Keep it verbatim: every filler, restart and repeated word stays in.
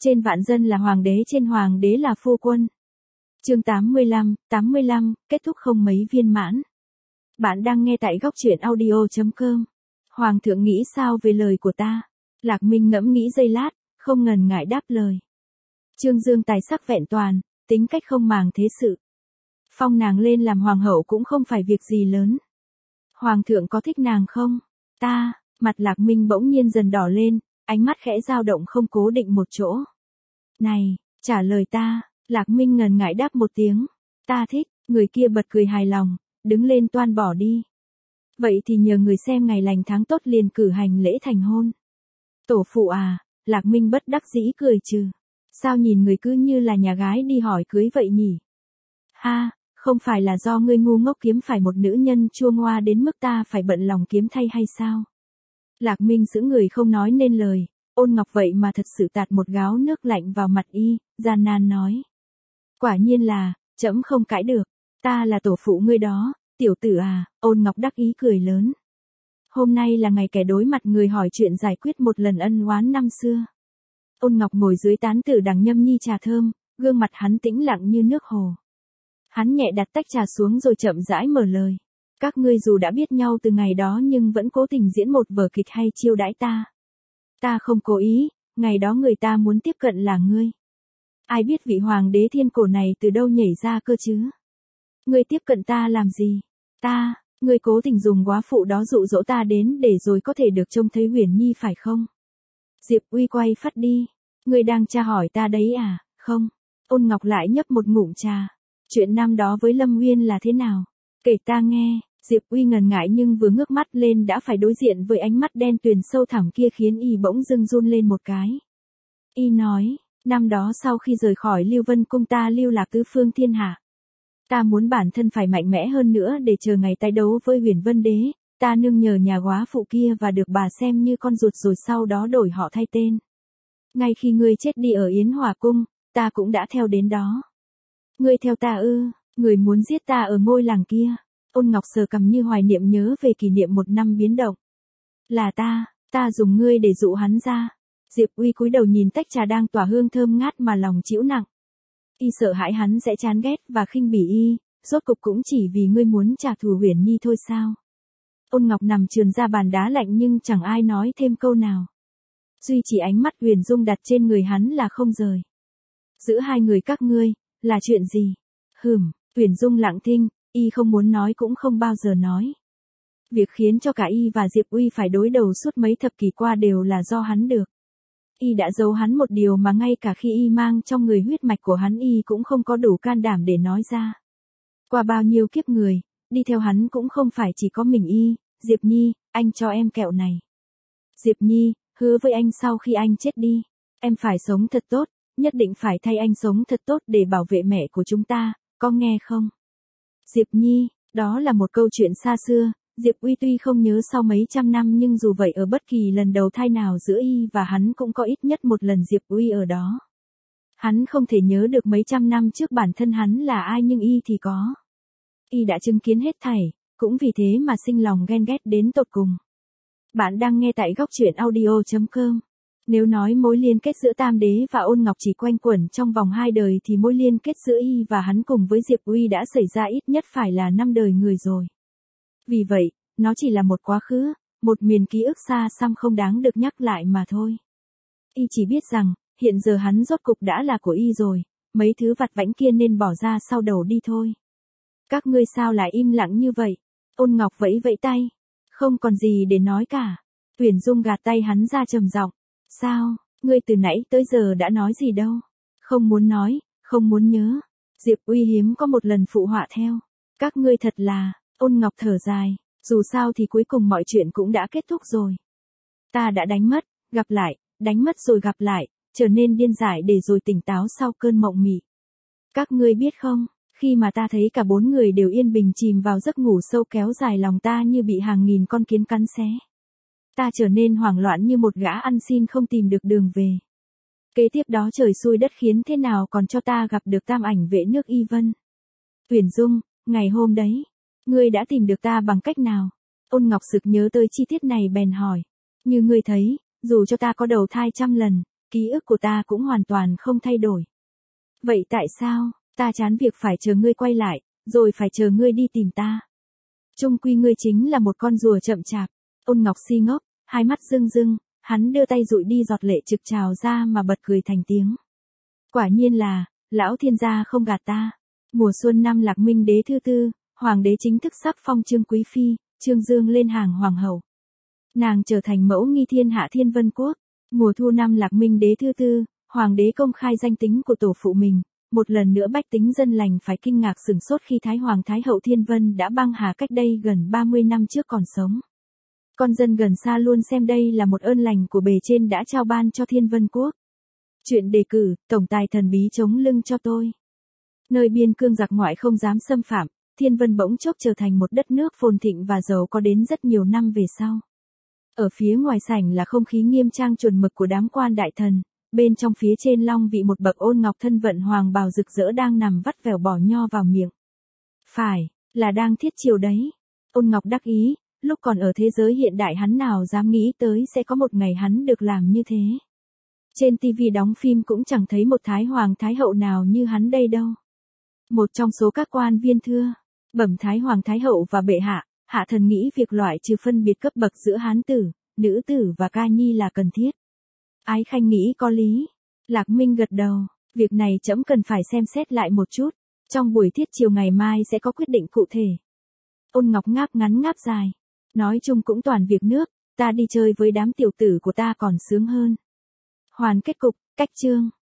Trên vạn dân là hoàng đế, trên hoàng đế là phu quân. Chương tám mươi lăm, tám mươi lăm, kết thúc không mấy viên mãn. Bạn đang nghe tại góc truyện audio chấm com. Hoàng thượng nghĩ sao về lời của ta? Lạc Minh ngẫm nghĩ giây lát, không ngần ngại đáp lời. Trương Dương tài sắc vẹn toàn, tính cách không màng thế sự. Phong nàng lên làm hoàng hậu cũng không phải việc gì lớn. Hoàng thượng có thích nàng không? Ta, mặt Lạc Minh bỗng nhiên dần đỏ lên, ánh mắt khẽ dao động không cố định một chỗ. Này, trả lời ta, Lạc Minh ngần ngại đáp một tiếng. Ta thích, người kia bật cười hài lòng, đứng lên toan bỏ đi. Vậy thì nhờ người xem ngày lành tháng tốt liền cử hành lễ thành hôn. Tổ phụ à, Lạc Minh bất đắc dĩ cười trừ. Sao nhìn người cứ như là nhà gái đi hỏi cưới vậy nhỉ? Ha, không phải là do ngươi ngu ngốc kiếm phải một nữ nhân chua ngoa đến mức ta phải bận lòng kiếm thay hay sao? Lạc Minh giữ người không nói nên lời, Ôn Ngọc vậy mà thật sự tạt một gáo nước lạnh vào mặt y, gian nan nói. Quả nhiên là, trẫm không cãi được, ta là tổ phụ ngươi đó, tiểu tử à, Ôn Ngọc đắc ý cười lớn. Hôm nay là ngày kẻ đối mặt người hỏi chuyện giải quyết một lần ân oán năm xưa. Ôn Ngọc ngồi dưới tán tử đằng nhâm nhi trà thơm, gương mặt hắn tĩnh lặng như nước hồ. Hắn nhẹ đặt tách trà xuống rồi chậm rãi mở lời. Các ngươi dù đã biết nhau từ ngày đó nhưng vẫn cố tình diễn một vở kịch hay chiêu đãi ta. Ta không cố ý, ngày đó người ta muốn tiếp cận là ngươi. Ai biết vị hoàng đế thiên cổ này từ đâu nhảy ra cơ chứ? Ngươi tiếp cận ta làm gì? Ta, ngươi cố tình dùng góa phụ đó dụ dỗ ta đến để rồi có thể được trông thấy Huyền Nhi phải không? Diệp Uy quay phát đi. Ngươi đang tra hỏi ta đấy à? Không. Ôn Ngọc lại nhấp một ngụm trà. Chuyện năm đó với Lâm Uyên là thế nào? Kể ta nghe. Diệp Uy ngần ngại nhưng vừa ngước mắt lên đã phải đối diện với ánh mắt đen tuyền sâu thẳm kia khiến y bỗng dưng run lên một cái. Y nói, năm đó sau khi rời khỏi Lưu Vân Cung ta lưu lạc tứ phương thiên hạ. Ta muốn bản thân phải mạnh mẽ hơn nữa để chờ ngày tái đấu với Huyền Vân Đế, ta nương nhờ nhà góa phụ kia và được bà xem như con ruột rồi sau đó đổi họ thay tên. Ngay khi ngươi chết đi ở Yến Hòa Cung, ta cũng đã theo đến đó. Ngươi theo ta ư, người muốn giết ta ở ngôi làng kia. Ôn Ngọc sờ cằm như hoài niệm nhớ về kỷ niệm một năm biến động. Là ta, ta dùng ngươi để dụ hắn ra. Diệp Uy cúi đầu nhìn tách trà đang tỏa hương thơm ngát mà lòng chịu nặng. Y sợ hãi hắn sẽ chán ghét và khinh bỉ y, rốt cục cũng chỉ vì ngươi muốn trả thù Huyền Nhi thôi sao? Ôn Ngọc nằm trườn ra bàn đá lạnh nhưng chẳng ai nói thêm câu nào. Duy chỉ ánh mắt Huyền Dung đặt trên người hắn là không rời. Giữa hai người các ngươi, là chuyện gì? Hừm, Huyền Dung lặng thinh, y không muốn nói cũng không bao giờ nói. Việc khiến cho cả y và Diệp Uy phải đối đầu suốt mấy thập kỷ qua đều là do hắn được. Y đã giấu hắn một điều mà ngay cả khi y mang trong người huyết mạch của hắn y cũng không có đủ can đảm để nói ra. Qua bao nhiêu kiếp người, đi theo hắn cũng không phải chỉ có mình y, Diệp Nhi, anh cho em kẹo này. Diệp Nhi, hứa với anh sau khi anh chết đi, em phải sống thật tốt, nhất định phải thay anh sống thật tốt để bảo vệ mẹ của chúng ta, có nghe không? Diệp Nhi, đó là một câu chuyện xa xưa, Diệp Uy tuy không nhớ sau mấy trăm năm nhưng dù vậy ở bất kỳ lần đầu thai nào giữa y và hắn cũng có ít nhất một lần Diệp Uy ở đó. Hắn không thể nhớ được mấy trăm năm trước bản thân hắn là ai nhưng y thì có. Y đã chứng kiến hết thảy, cũng vì thế mà sinh lòng ghen ghét đến tột cùng. Bạn đang nghe tại góc truyện audio chấm com. Nếu nói mối liên kết giữa Tam Đế và Ôn Ngọc chỉ quanh quẩn trong vòng hai đời thì mối liên kết giữa y và hắn cùng với Diệp Uy đã xảy ra ít nhất phải là năm đời người rồi. Vì vậy, nó chỉ là một quá khứ, một miền ký ức xa xăm không đáng được nhắc lại mà thôi. Y chỉ biết rằng, hiện giờ hắn rốt cục đã là của y rồi, mấy thứ vặt vãnh kia nên bỏ ra sau đầu đi thôi. Các ngươi sao lại im lặng như vậy? Ôn Ngọc vẫy vẫy tay. Không còn gì để nói cả. Huyền Dung gạt tay hắn ra trầm giọng. Sao, ngươi từ nãy tới giờ đã nói gì đâu? Không muốn nói, không muốn nhớ. Diệp Uy hiếm có một lần phụ họa theo. Các ngươi thật là, Ôn Ngọc thở dài. Dù sao thì cuối cùng mọi chuyện cũng đã kết thúc rồi. Ta đã đánh mất, gặp lại, đánh mất rồi gặp lại, trở nên điên dại để rồi tỉnh táo sau cơn mộng mị. Các ngươi biết không, khi mà ta thấy cả bốn người đều yên bình chìm vào giấc ngủ sâu kéo dài lòng ta như bị hàng nghìn con kiến cắn xé. Ta trở nên hoảng loạn như một gã ăn xin không tìm được đường về. Kế tiếp đó trời xui đất khiến thế nào còn cho ta gặp được Tam Ảnh Vệ nước Y Vân. Huyền Dung, ngày hôm đấy, ngươi đã tìm được ta bằng cách nào? Ôn Ngọc sực nhớ tới chi tiết này bèn hỏi. Như ngươi thấy, dù cho ta có đầu thai trăm lần, ký ức của ta cũng hoàn toàn không thay đổi. Vậy tại sao, ta chán việc phải chờ ngươi quay lại, rồi phải chờ ngươi đi tìm ta? Chung quy ngươi chính là một con rùa chậm chạp. Ôn Ngọc si ngốc, hai mắt rưng rưng, hắn đưa tay dụi đi giọt lệ trực trào ra mà bật cười thành tiếng. Quả nhiên là, lão thiên gia không gạt ta. Mùa xuân năm Lạc Minh đế thứ tư, hoàng đế chính thức sắc phong Trương Quý Phi, Trương Dương lên hàng hoàng hậu. Nàng trở thành mẫu nghi thiên hạ Thiên Vân Quốc. Mùa thu năm Lạc Minh đế thứ tư, hoàng đế công khai danh tính của tổ phụ mình. Một lần nữa bách tính dân lành phải kinh ngạc sửng sốt khi Thái Hoàng Thái Hậu Thiên Vân đã băng hà cách đây gần ba mươi năm trước còn sống. Con dân gần xa luôn xem đây là một ơn lành của bề trên đã trao ban cho Thiên Vân Quốc. Chuyện đề cử, tổng tài thần bí chống lưng cho tôi. Nơi biên cương giặc ngoại không dám xâm phạm, Thiên Vân bỗng chốc trở thành một đất nước phồn thịnh và giàu có đến rất nhiều năm về sau. Ở phía ngoài sảnh là không khí nghiêm trang chuẩn mực của đám quan đại thần, bên trong phía trên long vị một bậc Ôn Ngọc thân vận hoàng bào rực rỡ đang nằm vắt vẻo bỏ nho vào miệng. Phải, là đang thiết chiều đấy. Ôn Ngọc đắc ý, lúc còn ở thế giới hiện đại hắn nào dám nghĩ tới sẽ có một ngày hắn được làm như thế. Trên tivi đóng phim cũng chẳng thấy một Thái Hoàng Thái Hậu nào như hắn đây đâu. Một trong số các quan viên thưa, bẩm Thái Hoàng Thái Hậu và bệ hạ, hạ thần nghĩ việc loại trừ phân biệt cấp bậc giữa hán tử, nữ tử và ca nhi là cần thiết. Ái Khanh nghĩ có lý. Lạc Minh gật đầu, việc này trẫm cần phải xem xét lại một chút, trong buổi thiết chiều ngày mai sẽ có quyết định cụ thể. Ôn Ngọc ngáp ngắn ngáp dài, nói chung cũng toàn việc nước, ta đi chơi với đám tiểu tử của ta còn sướng hơn. Hoàn kết cục, cách chương.